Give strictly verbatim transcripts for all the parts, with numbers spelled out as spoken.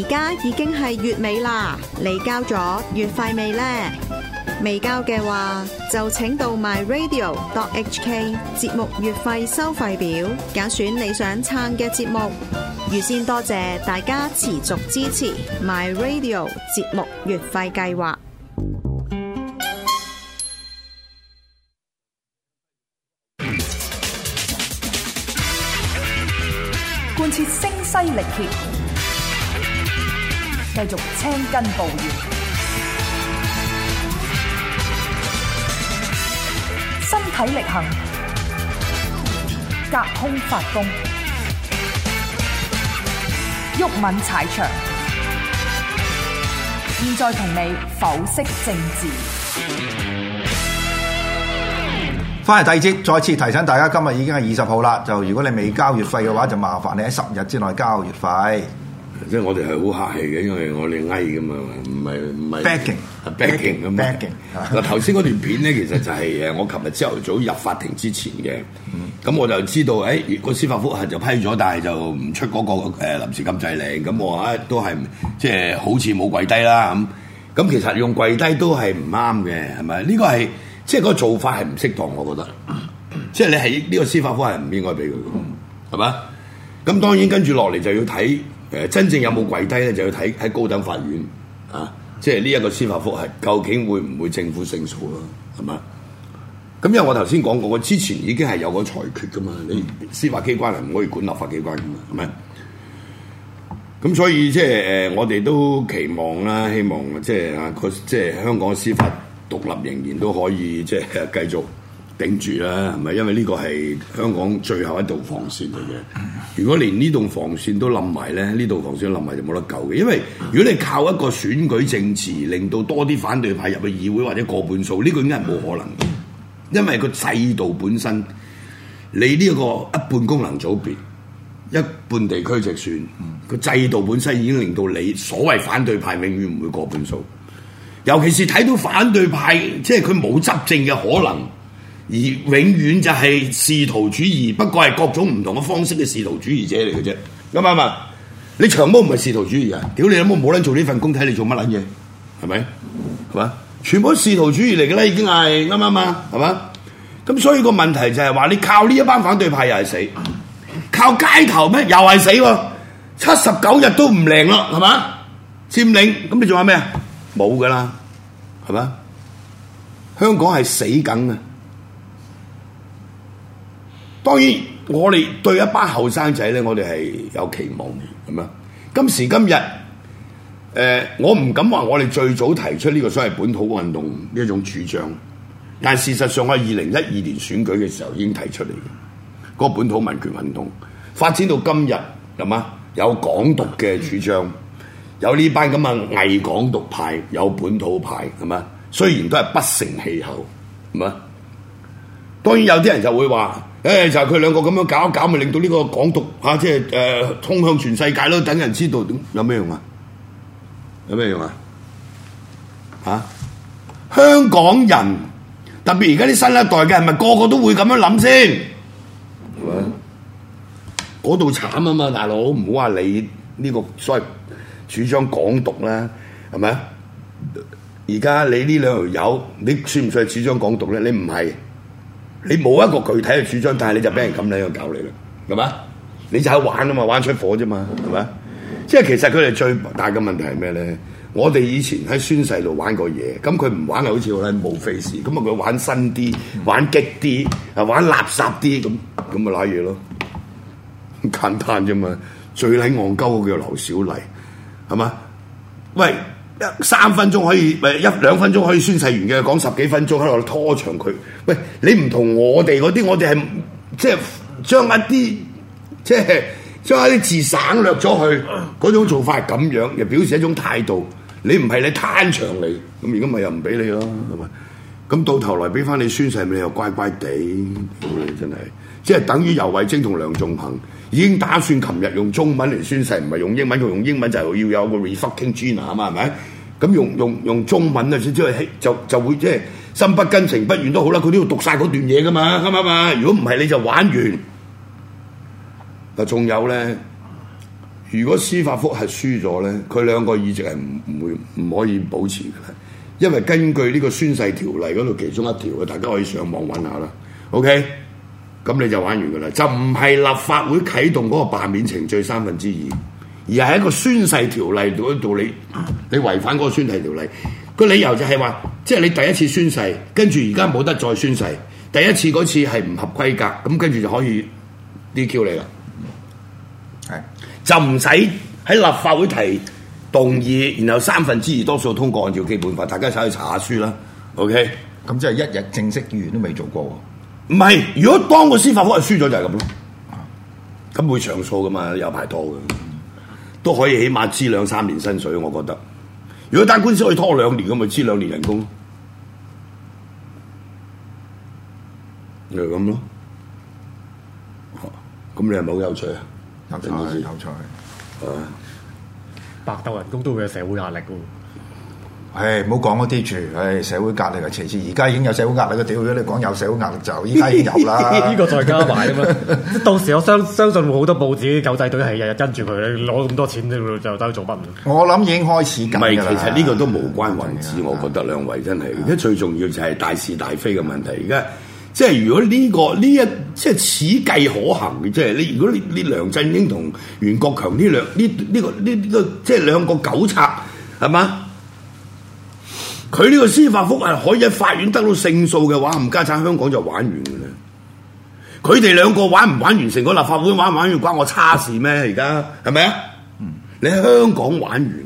家已經係月尾啦，你交咗月費未呢？未交嘅話，就請到 my radio dot h k 節目月費收費表，揀選你想撐嘅節目。預先多謝大家持續支持 my radio 節目月費計劃。 貫徹聲嘶力竭，繼續青筋暴現，身體力行，隔空發功，毓民踩場。現在同你剖析政治。 翻嚟第二節，再次提醒大家，今日已經係二十號啦。就如果你未交月費嘅話，就麻煩你喺十日之內交月費。 即係我哋係好客氣嘅，因為我哋翳噶嘛，唔係唔係 backing，backing 咁 backing。嗱頭先嗰段片咧，其實就係誒我琴日朝頭早入法庭之前嘅。咁、嗯、我就知道，誒、哎、個司法覆核就批咗，但係就唔出嗰、那個誒、呃、臨時禁制令。咁我話、哎、都係即係好似冇跪低啦咁。咁其實用跪低都係唔啱嘅，係咪？呢、這個係即係嗰個做法係唔適當，我覺得。即係你喺呢個司法覆核唔應該俾佢，係嘛？咁當然跟住落嚟就要睇。誒真正有冇跪低咧，就要睇喺高等法院啊！即係呢一個司法覆核究竟會唔會政府勝訴咯？係嘛？咁因為我頭先講過，我之前已經係有個裁決噶嘛，你司法機關係唔可以管立法機關噶嘛，係咪？咁所以即係誒，我哋都期望啦，希望即係啊個即係香港司法獨立仍然都可以即係繼續頂住啦，係咪？因為呢個係香港最後一道防線嚟嘅。如果連呢棟防線都冧埋咧，呢道防線冧埋就冇得救嘅。因為如果你靠一個選舉政治令到多啲反對派入去議會或者過半數，呢個應該係冇可能嘅。因為個制度本身，你呢一個一半功能組別、一半地區直選，個制度本身已經令到你所謂反對派永遠唔會過半數。尤其是睇到反對派，即係佢冇執政嘅可能。而永遠就係仕途主義，不過係各種唔同嘅方式嘅仕途主義者嚟嘅啫。啱唔啱啊？你長毛唔係仕途主義啊？屌你有冇冇撚做呢份工，睇你做乜撚嘢？係咪？係嘛？全部都仕途主義嚟嘅啦，已經係啱唔啱啊？係嘛？咁所以個問題就係話，你靠呢一班反對派又係死，靠街頭咩又係死喎？七十九日都唔靈咯，係嘛？佔領咁你仲有咩啊？冇㗎啦，係嘛？香港係死梗啊！當然，我哋對一班後生仔咧，我哋係有期望嘅，係咪？今時今日，誒、呃，我唔敢話我哋最早提出呢個所謂本土運動呢一種主張，但事實上喺二零一二年選舉嘅時候已經提出嚟嘅，嗰個本土民權運動發展到今日，係嘛？有港獨嘅主張，有呢班咁嘅偽港獨派，有本土派，係嘛？雖然都係不成氣候，係嘛？當然有啲人就會話。誒、哎、就係佢兩個咁樣搞一搞，咪令到呢個港獨嚇、啊，即係誒、呃、通向全世界咯，等人知道點有咩用啊？有咩用啊？嚇、啊！香港人特別而家啲新一代嘅，係咪個個都會咁樣諗先？係咪？嗰度慘啊嘛，大佬唔好話你呢個所謂主張港獨啦，係咪？而家你呢兩條友，你算唔算係主張港獨咧？你唔係。你冇一個具體嘅主張，但係你就俾人咁樣去搞你啦，係嘛？你就喺玩啊嘛，玩出火啫嘛，係咪？即係其實佢哋最大嘅問題係咩咧？我哋以前喺宣誓度玩過嘢，咁佢唔玩係好似好撚冇 face，咁啊佢玩新啲，玩激啲，啊玩垃圾啲，咁咁咪揦嘢咯，簡單啫嘛。最撚戇鳩嘅叫劉小麗，係嘛？喂！一三分鐘可以，誒一兩分鐘可以宣誓完嘅，講十幾分鐘喺度拖長佢。喂，你唔同我哋嗰啲，我哋係即係將一啲即係將一啲字省略咗去，嗰種做法係咁樣，又表示一種態度。你唔係你攤長嚟，咁而家咪又唔俾你咯，係咪？咁到頭來俾翻你宣誓，你又乖乖地，你真係即係等於游蕙禎同梁頌恆已經打算琴日用中文嚟宣誓，唔係用英文。佢用英文就要有個 refucking Gina 啊嘛，係咪？咁用用用中文啊，即係就就會即係心不甘情不願都好啦。佢都要讀晒嗰段嘢噶嘛，啱唔啱啊？如果唔係你就玩完。嗱，仲有咧， 如果司法覆核輸咗咧，佢兩個議席係唔唔會唔可以保持嘅啦，因為根據呢個宣誓條例嗰度其中一條嘅，大家可以上網揾下啦。OK， 咁你就玩完噶啦，就唔係立法會啟動嗰個罷免程序三分之二，而係一個宣誓條例嗰度你你違反嗰個宣誓條例，個理由就係話，即係你第一次宣誓，跟住而家冇得再宣誓，第一次嗰次係唔合規格，咁跟住就可以 D Q 你啦。係就唔使喺立法會提動議，然後三分之二多數通過，按照基本法，大家走去查下書啦。OK， 咁即係一日正式議員都未做過喎。 唔係，如果當個司法覆核輸咗就係咁咯。咁會上訴噶嘛，有排拖嘅，都可以起碼支兩三年薪水，我覺得。如果單官司可以拖兩年，咁咪支兩年人工咯，就係咁咯。咁你係咪好有趣啊？ 有趣，有趣。 係啊， 白鬥人工都會有社會壓力喎。 唉，唔好講嗰啲住，唉，社會壓力係其次，而家已經有社會壓力嘅屌，如果你講有社會壓力就依家已經有啦。 呢個再加埋啊嘛，到時我相相信好多報紙狗仔隊係日日跟住佢咧，攞咁多錢就就走去做乜？ 我諗已經開始緊㗎啦。 唔係，其實呢個都無關宏旨，我覺得兩位真係，而家最重要就係大是大非嘅問題。而家即係如果呢、這個呢一即係此計可行嘅，即係你如果你你梁振英同袁國強呢兩呢呢個呢呢、這個即係兩個糾察係嘛？佢呢個司法覆核可以喺法院得到勝訴嘅話，冚家鏟香港就玩完嘅啦。佢哋兩個玩唔玩完成個立法會玩唔玩完關我叉事咩？而家係咪啊？嗯、你喺香港玩完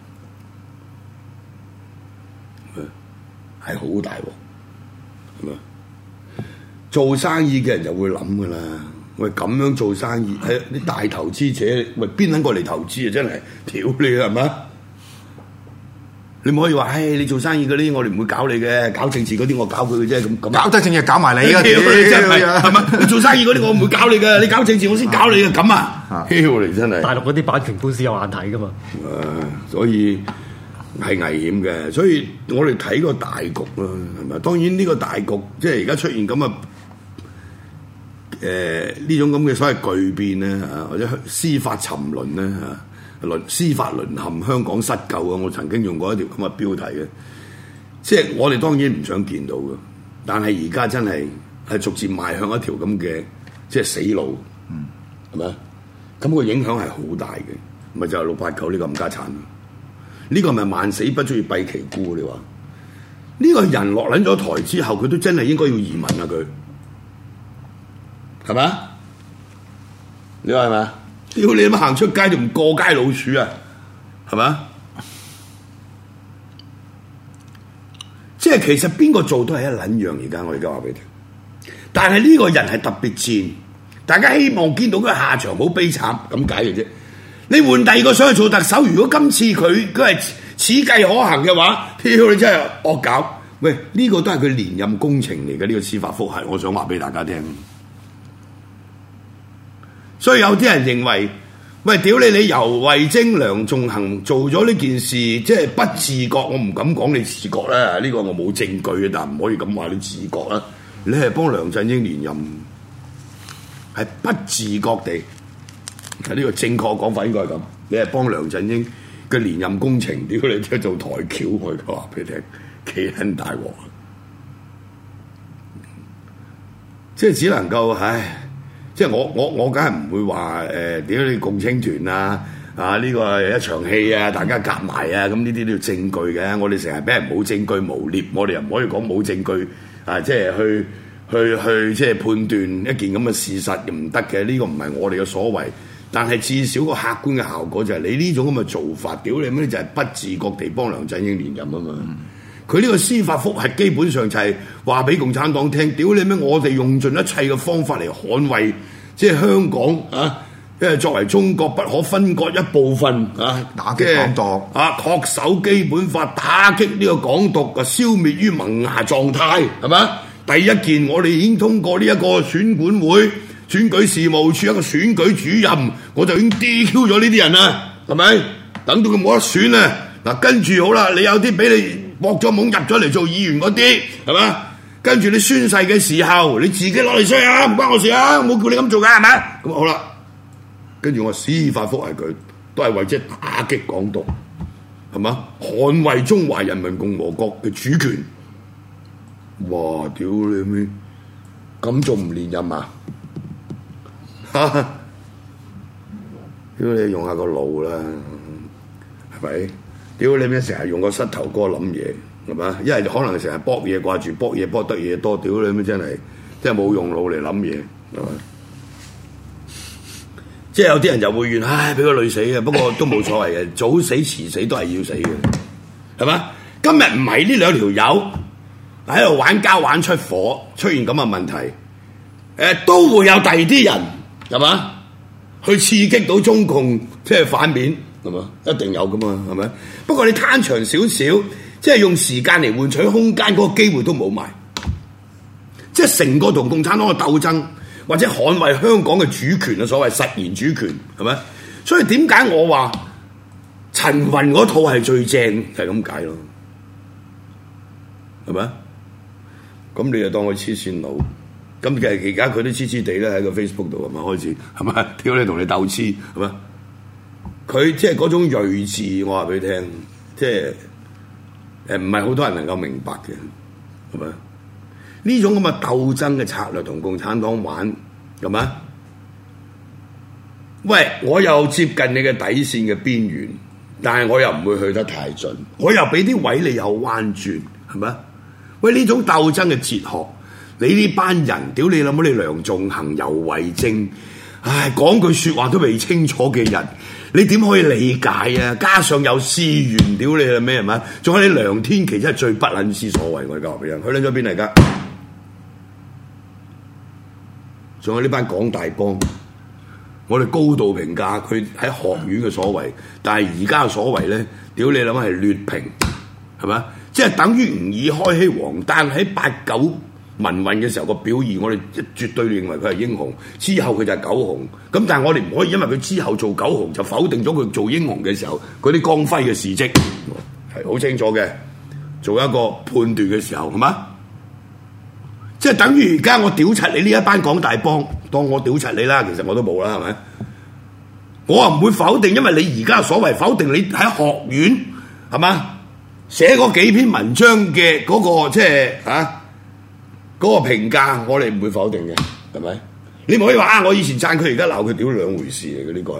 係好大喎，係咪？做生意嘅人就會諗噶啦，喂咁樣做生意，係啲大投資者，喂邊撚過嚟投資啊？真係屌你係咪？你唔可以話，唉，你做生意嗰啲我哋唔會搞你嘅，搞政治嗰啲我搞佢嘅啫，咁咁。搞得政治搞埋你啊！屌你真係，係咪？你做生意嗰啲我唔會搞你嘅，你搞政治我先搞你嘅，咁啊！屌你真係。大陸嗰啲版權官司有眼睇噶嘛？誒，所以係危險嘅，所以我哋睇個大局啦，係咪？當然呢個大局即係而家出現咁嘅誒呢種咁嘅所謂巨變咧嚇，或者司法沉淪咧嚇。輪司法淪陷，香港失救啊！我曾經用過一條咁嘅標題嘅，即係我哋當然唔想見到嘅，但係而家真係係逐漸邁向一條咁嘅即係死路，嗯，係咪啊？咁個影響係好大嘅，咪就係六八九呢個冚家鏟，呢個係咪萬死不足以蔽其辜？你話呢個人落撚咗台之後，佢都真係應該要移民啊！佢係咪啊？你話係咪啊？屌你乜行出街就唔過街老鼠啊，係咪？即係其實邊個做都係一撚樣，而家我而家話俾你聽。但係呢個人係特別賤，大家希望見到佢下場好悲慘咁解嘅啫。你換第二個想去做特首，如果今次佢佢係此計可行嘅話，屌你真係惡搞。喂，呢、這個都係佢連任工程嚟嘅，呢、這個司法覆核，我想話俾大家聽。所以有啲人認為，喂，屌你！你游蕙禎、梁頌恆做咗呢件事，即係不自覺。我唔敢講你自覺啦，呢、這個我冇證據嘅，但唔可以咁話你自覺啦。你係幫梁振英連任，係不自覺地，係、這、呢個正確講法應該係咁。你係幫梁振英嘅連任工程，屌你即係做台橋佢嘅話俾你聽，幾撚大鑊，即係只能夠唉。即係我我我梗係唔會話誒點解你共青團啊啊呢、這個係一場戲啊，大家夾埋啊，咁呢啲都要證據嘅。我哋成日俾人冇證據誣蔑，我哋又唔可以講冇證據啊！即係去去去即係判斷一件咁嘅事實又唔得嘅。呢、這個唔係我哋嘅所謂，但係至少個客觀嘅效果就係你呢種咁嘅做法，屌你咩就係不自覺地幫梁振英連任啊嘛！佢呢、嗯、個司法覆核基本上就係話俾共產黨聽，屌你咩！我哋用盡一切嘅方法嚟捍衛。即係香港啊，因為作為中國不可分割一部分啊， 打擊港獨啊，確守基本法，打擊呢個港獨啊，消滅於萌芽狀態，係咪？第一件我哋已經通過呢一個選管會選舉事務處一個選舉主任，我就已經 D Q 咗呢啲人啦，係咪？等到佢冇得選啊，嗱跟住好啦，你有啲俾你搏咗懵入咗嚟做議員嗰啲，係咪？跟住你宣誓嘅時候，你自己攞嚟衰啊，唔關我事啊，我冇叫你咁做㗎，係咪？咁好啦，跟住我司法覆核佢， 都係為咗打擊港獨，係嘛？捍衛中華人民共和國嘅主權。哇！屌你咩？咁仲唔連任啊？哈！屌你用下個腦啦，係咪？屌你咩？成日用個膝頭哥諗嘢，係嘛？因為可能成日搏嘢掛住搏嘢，搏得嘢多。屌你咩？真係真係冇用腦嚟諗嘢，係嘛？即係有啲人就會怨，唉，俾個女死嘅，不過都冇所謂嘅，早死遲死都係要死嘅，係嘛？今日唔係呢兩條友喺度玩交玩出火，出現咁嘅問題，誒、呃、都會有第二啲人，係嘛？去刺激到中共，即係反面，係嘛？一定有噶嘛，係咪？不過你攤長少少，即係用時間嚟換取空間，嗰個機會都冇埋，即係成個同共產黨嘅鬥爭。或者捍衛香港嘅主權啊，所謂實現主權係咪？所以點解我話陳雲嗰套係最正，就係咁解咯，係咪？咁你就當佢黐線佬，咁其實而家佢都黐黐地咧喺個 Facebook 度係咪開始係咪？屌你同你鬥黐係咪？佢即係嗰種睿智，我話俾你聽，即係誒唔係好多人能夠明白嘅，係咪？呢種咁嘅鬥爭嘅策略同共產黨玩，係咪？喂，我又接近你嘅底線嘅邊緣，但係我又唔會去得太盡，我又俾啲位你有彎轉，係咪？喂，呢種鬥爭嘅哲學，你呢班人，屌你諗乜？你梁頌恆、游蕙禎，唉，講句説話都未清楚嘅人，你點可以理解啊？加上有思源，屌你係咩係咪？仲有你梁天琦真係最不撚思所謂，我哋教俾人，佢撚咗邊嚟㗎？仲有呢班港大幫，我哋高度評價佢喺學院嘅所為，但係而家嘅所為咧，屌你諗係劣評，係咪？即係等於吳爾開喺黃丹喺八九民運嘅時候個表現，我哋絕對認為佢係英雄。之後佢就係狗熊，咁但係我哋唔可以因為佢之後做狗熊就否定咗佢做英雄嘅時候嗰啲光輝嘅事蹟，係好清楚嘅。做一個判斷嘅時候，係嘛？即係等於而家我屌柒你呢一班港大幫，當我屌柒你啦，其實我都冇啦，係咪？我啊唔會否定，因為你而家所謂否定你喺學院係嘛寫嗰幾篇文章嘅嗰、嗰個即係啊嗰個評價，我哋唔會否定嘅，係咪？你唔可以話啊！我以前讚佢，而家鬧佢，屌兩回事嚟嘅，呢個係。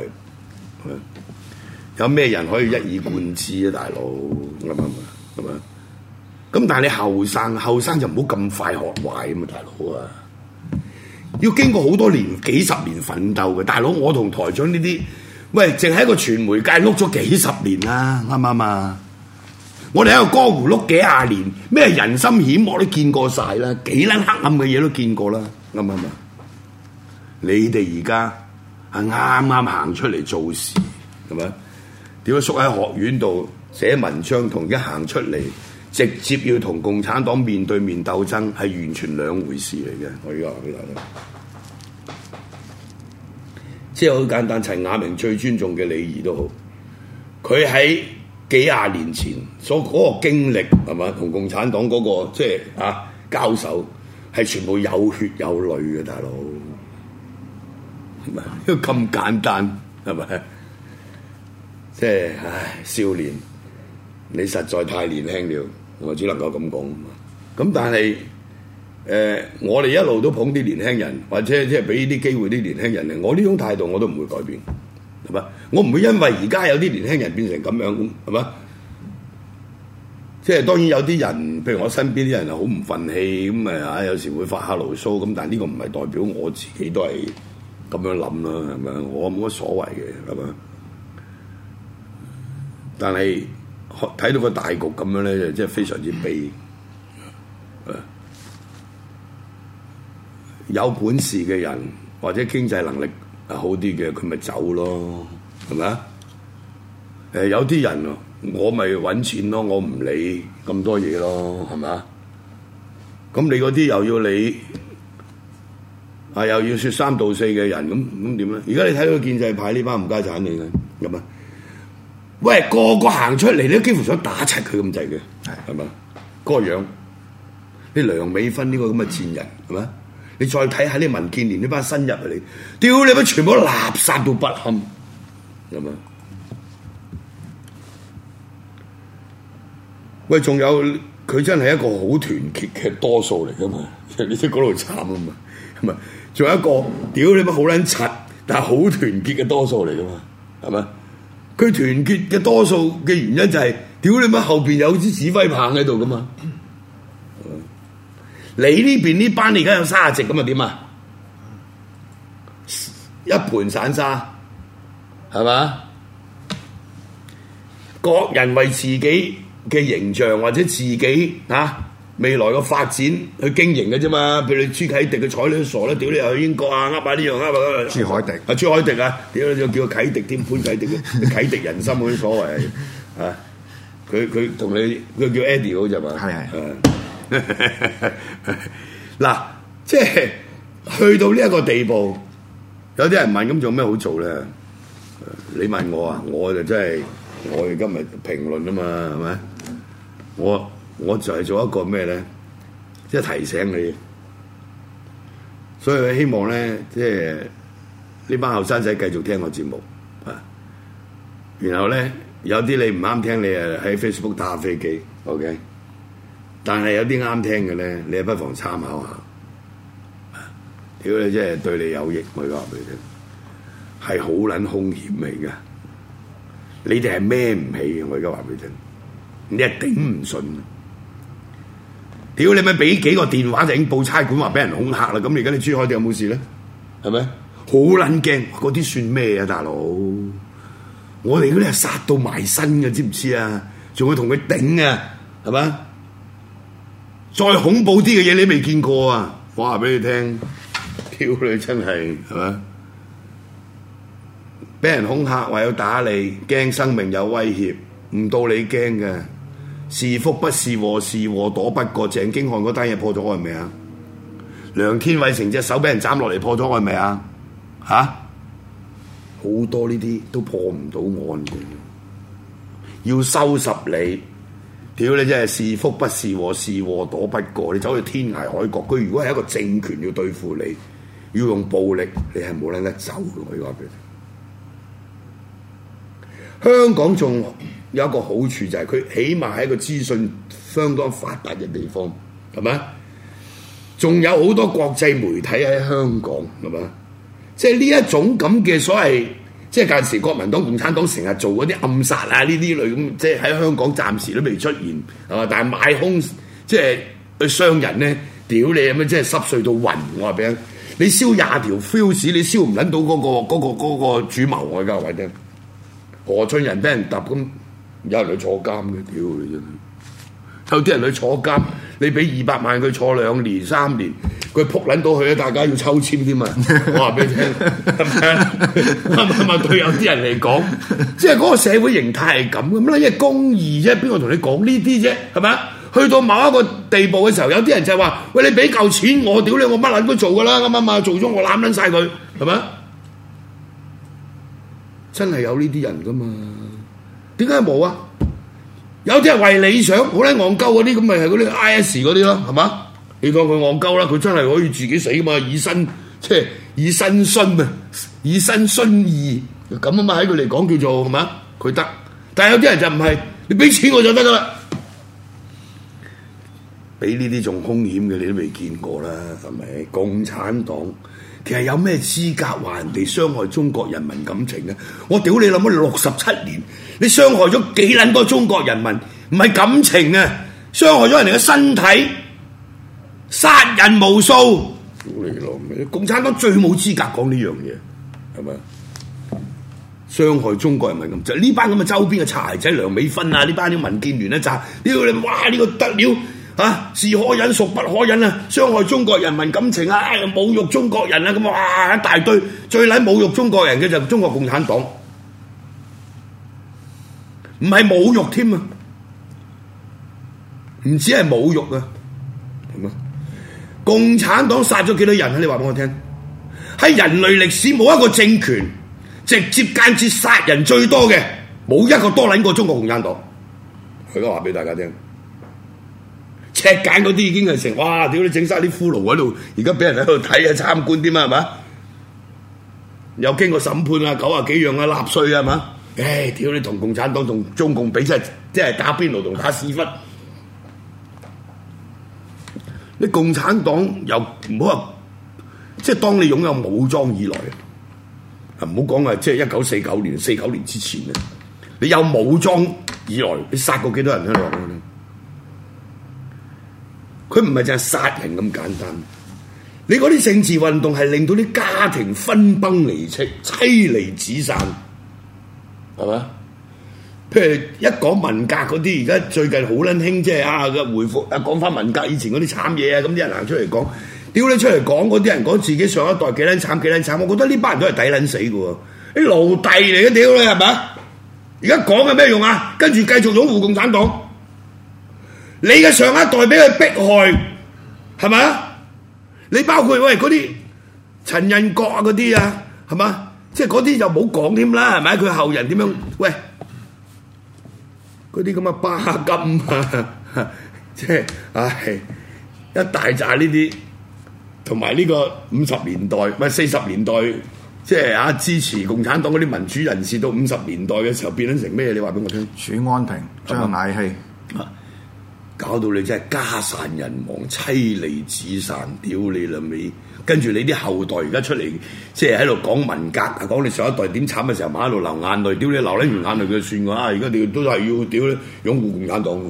有咩人可以一以貫之啊，大佬？啱唔啱？係咪？咁但係你後生，後生就唔好咁快學壞咁啊，大佬啊！要經過好多年、幾十年奮鬥嘅，大佬我同台長呢啲，喂，淨係一個傳媒界碌咗幾十年啦，啱唔啱啊？我哋喺個江湖碌幾廿年，咩人心險惡都見過晒啦，幾撚黑暗嘅嘢都見過啦，啱唔啱啊？你哋而家係啱啱行出嚟做事，係咪？點解縮喺學院度寫文章，同一行出嚟？直接要同共產黨面對面鬥爭係完全兩回事嚟嘅，我而家話俾大家，即係好簡單。陳亞明最尊重嘅李儀都好，佢喺幾廿年前所嗰個經歷係嘛，同共產黨嗰、嗰個即係啊交手係全部有血有淚嘅，大佬係咪？因為咁簡單係咪？即係唉，少年你實在太年輕了。我只能夠咁講，咁但係誒、呃，我哋一路都捧啲年輕人，或者即係俾啲機會啲年輕人嚟。我呢種態度我都唔會改變，係嘛？我唔會因為而家有啲年輕人變成咁樣，係嘛？即係當然有啲人，譬如我身邊啲人係好唔憤氣，咁誒啊，有時會發下牢騷，咁但係呢個唔係代表我自己都係咁樣諗啦，係咪？我冇乜所謂嘅，係嘛？但係。睇到個大局咁樣咧，就真係非常之悲。有本事嘅人或者經濟能力係好啲嘅，佢咪走咯，係咪啊？誒，有啲人我咪揾錢咯，我唔理咁多嘢咯，係咪啊？咁你嗰啲又要理啊，又要説三道四嘅人，咁咁點咧？而家你睇到建制派呢班唔家產嚟嘅，咁啊？喂，個個行出嚟，你都幾乎想打柒佢咁滯嘅，係係嘛？嗰、嗰個樣，你梁美芬呢個咁嘅賤人，係嘛？你再睇下啲民建聯呢班新入嚟，屌你乜全部都垃圾到不堪，係嘛？ 喂，仲有佢真係一個好團結嘅多數嚟噶嘛？你知嗰度慘啊嘛，係咪？仲有一個屌你乜好撚柒，但係好團結嘅多數嚟噶嘛，係咪？佢團結嘅多數嘅原因就係、是、屌你乜後邊有支指揮棒喺度噶嘛？你呢邊呢班你而家有三十席咁啊點啊？一盤散沙係嘛？各人為自己嘅形象或者自己啊未來嘅發展去經營嘅啫嘛。譬如你朱啟迪佢睬你都傻啦，屌你又去英國啊，呃下呢樣呃下朱凱迪啊，朱凱迪啊，屌你仲叫佢啟迪添，潘啟迪啟迪人心嗰啲所謂啊，佢佢同你佢叫 Eddie 好就嘛， 係係嗱，即係去到呢一個地步，有啲人問咁做咩好做咧？你問我啊，我就真係我哋今日評論啊嘛，係咪？我我就係做一個咩咧？即係提醒你，所以希望咧，即係呢班後生仔繼續聽我節目啊。然後咧，有啲你唔啱聽，你誒喺 Facebook 打下飛機 ，OK。但係有啲啱聽嘅咧，你不妨參考下。屌你真係對你有益，我而家話俾你聽，係好撚兇險嚟㗎。你哋係孭唔起嘅，我而家話俾你聽，你係頂唔順。屌你咪俾幾個電話就已經報差館話俾人恐嚇啦，咁而家你朱凱迪有冇事咧？係咪？好撚驚，嗰啲算咩啊，大佬？我哋嗰啲係殺到埋身嘅，知唔知啊？仲要同佢頂啊，係嘛？再恐怖啲嘅嘢你未見過啊！我話俾你聽，屌你真係係嘛？俾人恐嚇，話要打你，驚生命有威脅，唔到你驚嘅，是福不是禍，是禍躲不過。鄭經翰嗰單嘢破咗案未啊？梁天偉成隻手俾人斬落嚟破咗案未啊？嚇！好多呢啲都破唔到案嘅，要收拾你。屌你真係是福不是禍，是禍躲不過。你走去天涯海角，佢如果係一個政權要對付你，要用暴力，你係冇撚得走嘅。我話俾你聽，香港仲有一個好處就係佢起碼係一個資訊相當發達嘅地方，係咪？仲有好多國際媒體喺香港，係咪？即係呢一種咁嘅所謂。即係近時國民黨、共產黨成日做嗰啲暗殺啊，呢啲類咁，即係喺香港暫時都未出現，係嘛？但係買空即係去商人咧，屌你咁樣，即係濕碎到暈！我話俾你，你燒廿條 fuse， 你燒唔撚到嗰、嗰個嗰、嗰個嗰個、主謀我而家話俾你聽，何俊仁俾人揼咁，有人去坐監嘅，屌你真係！有啲人去坐監，你俾二百萬佢坐兩年三年，佢撲撚到去咧，大家要抽籤添啊！我話俾你聽，係咪啊？係咪對有啲人嚟講，即係嗰個社會形態係咁咁啦，因為公義啫，邊個同你講呢啲啫？係咪啊？去到某一個地步嘅時候，有啲人就係話：喂，你俾嚿錢我，屌你，我乜撚都做噶啦，啱唔啱啊？做咗我攬撚晒佢，係咪啊？真係有呢啲人噶嘛？點解冇啊？有啲人為理想，好撚戇鳩嗰啲，咁咪係嗰啲 I S 嗰啲咯，係嘛？你當佢戇鳩啦，佢真係可以自己死嘛？以身即係以身殉啊，以身殉義咁啊嘛，喺佢嚟講叫做係嘛？佢得，但係有啲人就唔係，你俾錢我就得噶啦。俾呢啲仲兇險嘅你都未見過啦，係咪？共產黨其實有咩資格話人哋傷害中國人民感情咧？我屌你諗乜六十七年，你傷害咗幾撚多中國人民？唔係感情啊，傷害咗人哋嘅身體，殺人無數。屌你老味，共產黨最冇資格講呢樣嘢，係咪？傷害中國人民咁就呢班咁嘅周邊嘅擦鞋仔梁美芬啊，呢班啲民建聯咧就屌你，哇呢個得了！啊，是可忍，孰不可忍啊！傷害中國人民感情啊，哎、侮辱中國人啊，咁啊，一大堆，最撚侮辱中國人嘅就係中國共產黨，唔係侮辱添啊，唔止係侮辱啊，係嘛？共產黨殺咗幾多人啊？你話俾我聽，喺人類歷史冇一個政權直接間接殺人最多嘅，冇一個多撚過中國共產黨。佢而家話俾大家聽。赤柬嗰啲已經係成，哇！屌你整晒啲俘虜喺度，而家俾人喺度睇啊參觀添啊，係嘛？又經過審判啊，九啊幾樣啊，納稅啊，係嘛？唉，屌你同共產黨同中共比真係，即係打邊爐同打屎忽， 你共產黨又唔好話，即係當你擁有武裝以來，啊唔好講話即係一九四九年、四九年之前啊，你有武裝以來，你殺過幾多人喺度？佢唔係淨係殺人咁簡單，你嗰啲政治運動係令到啲家庭分崩離析、妻離子散，係嘛？譬如一講文革嗰啲，而家最近好撚興，即係啊嘅回復啊，講翻文革以前嗰啲慘嘢啊，咁啲人行出嚟講，屌你出嚟講嗰啲人講自己上一代幾撚慘幾撚慘，我覺得呢班人都係抵撚死嘅喎，啲奴隸嚟嘅屌你係咪？而家講有咩用啊？跟住繼續擁護共產黨。你嘅上一代俾佢迫害，係咪啊？你包括喂嗰啲陳仁國啊嗰啲啊，係嘛？即係嗰啲就冇講添啦，係咪？佢後人點樣？喂，嗰啲咁嘅巴金啊，即係唉一大紮呢啲，同埋呢個五十年代唔係四十年代，即係啊支持共產黨嗰啲民主人士到五十年代嘅時候變咗成咩？你話俾我聽。 儲安平、張乃希。 搞到你真係家散人亡、妻離子散，屌你老味！跟住你啲後代而家出嚟，即係喺度講文革啊，講你上一代點慘嘅時候，咪喺度流眼淚，屌你流撚完眼淚佢就算㗎啦！而家你都係要屌你擁護共產黨，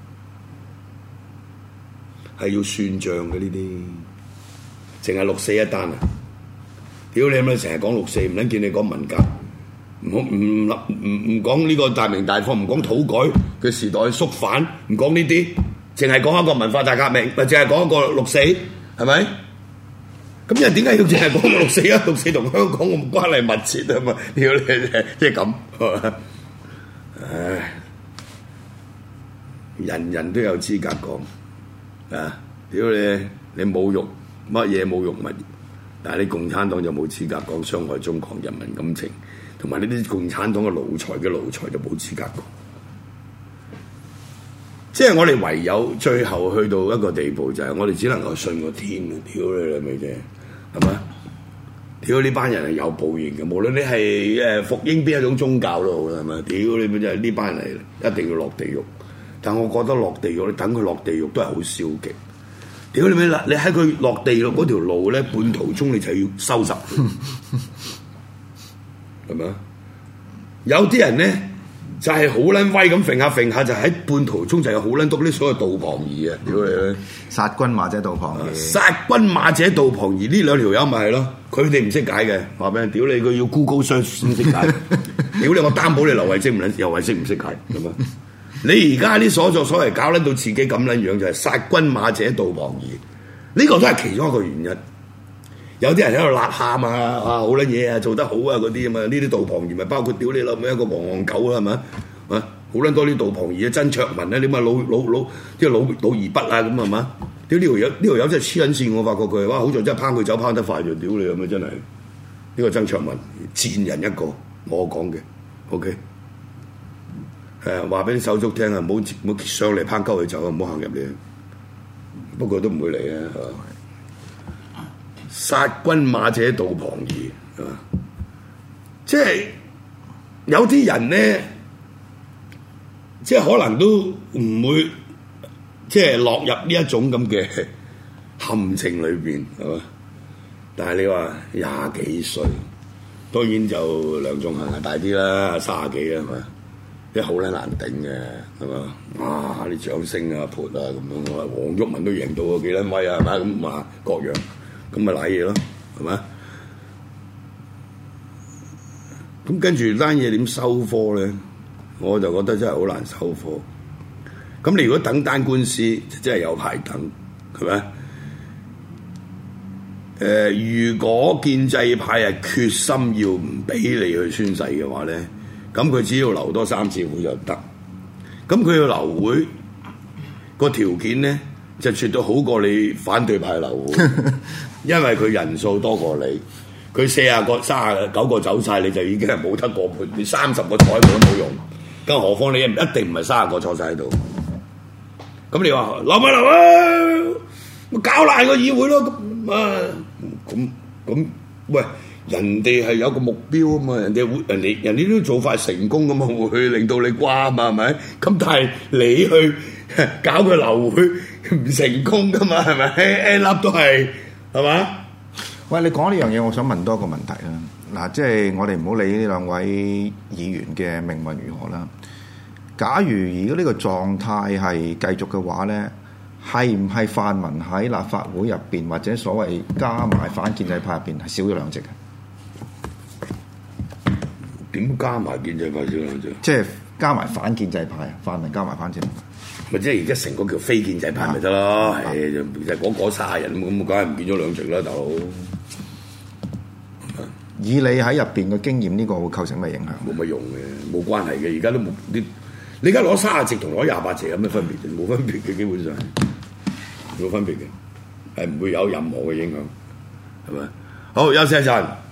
係要算賬嘅呢啲，淨係六四一單啊！屌你咪成日講六四，唔撚見你講文革。唔好唔唔唔講呢個大鳴大放，唔講土改嘅時代肅反，唔講呢啲，淨係講一個文化大革命，咪淨係講一個六四，係咪？咁人點解要淨係講個六四啊？六四同香港咁關係密切啊嘛，屌你即係咁，唉，人人都有資格講啊！屌你，你侮辱乜嘢侮辱物，但係你共產黨就冇資格講傷害中國人民感情。同埋呢啲共產黨嘅奴才嘅奴才就冇資格講，即係我哋唯有最後去到一個地步，就係我哋只能夠信個天啊！屌你啦咪啫，係嘛？屌呢班人係有報應嘅，無論你係誒服膺邊一種宗教都好啦，係咪？屌你咪就係呢班人嚟，一定要落地獄。但我覺得落地獄，你等佢落地獄都係好消極。屌你咪啦！你喺佢落地獄嗰條路咧，半途中你就要收拾佢。係咪啊？有啲人咧就係好撚威咁揈下揈下，就喺半途中就有好撚多啲所謂道旁兒啊！屌你，殺軍馬者道旁兒， 殺軍馬者道旁兒呢兩條友咪係咯？佢哋唔識解嘅，話俾人屌你，佢要 Google search先識解。屌你，我擔保你劉慧卿唔撚，劉慧卿唔識解，係嘛？你而家啲所作所為搞撚到自己咁撚樣，就係殺軍馬者道旁兒，呢個都係其中一個原因。有啲人喺度吶喊啊，啊好撚嘢啊，做得好啊嗰啲啊嘛，呢啲道旁兒咪包括屌你老味一個黃戇狗啦，係咪啊？好撚多啲道旁兒啊，曾卓文啊，你咪老老老即係老老而不啊咁係嘛？屌呢條友呢條友真係黐撚線，我發覺佢哇好在真係拋佢走拋得快就屌你咁啊真係，呢個曾卓文賤人一個，我講嘅 ，OK， 係話俾啲手足聽啊，唔好唔好上嚟拋鳩佢走啊，唔好行入嚟，不過都唔會嚟啊，係嘛？殺軍馬者道旁兒，係嘛？即係有啲人咧，即係可能都唔會即係落入呢一種咁嘅陷阱裏邊，係嘛？但係你話廿幾歲，當然就梁仲恒係大啲啦，卅幾啊，係嘛？啲好撚難頂嘅，係嘛？哇！啲掌聲啊、潑啊咁樣，我話黃毓民都贏到啊，幾撚威啊，係咪？咁話各樣。咁咪賴嘢咯，係咪？咁跟住單嘢點收科咧？我就覺得真係好難收科。咁你如果等單官司，真係有排等，係咪？誒、呃，如果建制派係決心要唔俾你去宣誓嘅話咧，咁佢只要留多三次會就得。咁佢要留會個條件咧，就絕對好過你反對派留會。因為佢人數多過你，佢四十個、三十九個走晒，你就已經係冇得過半，你三十個坐喺度都冇用，更何況你一定唔係三十個坐晒喺度。咁你話留咪留啊？咪搞爛個議會咯？咁啊，咁咁喂，人哋係有個目標啊嘛，人哋會人哋人哋都做法成功咁嘛，會令到你瓜啊嘛，係咪？咁但係你去搞佢流會， 唔成功噶嘛，係咪 ？end up 都係係嘛？ 喂，你講呢樣嘢，我想問多一個問題啦。嗱，即係我哋唔好理呢兩位議員嘅命運如何啦。假如如果呢個狀態係繼續嘅話咧，係唔係泛民喺立法會入邊或者所謂加埋反建制派入邊係少咗兩席嘅？ 點加埋建制派少兩席？ 即係加埋反建制派啊，泛民加埋反建制派。咪即係而家成個叫非建制派咪得咯？係就其實嗰嗰卅人咁，梗係唔見咗兩席啦，大佬。 以你喺入邊嘅經驗，呢、這個會構成咩影響？ 冇乜用嘅，冇關係嘅。而家都冇你，你而家攞卅席同攞廿八席有咩分別啫？冇分別嘅，基本上冇分別嘅，係唔會有任何嘅影響，係咪？好，休息一陣。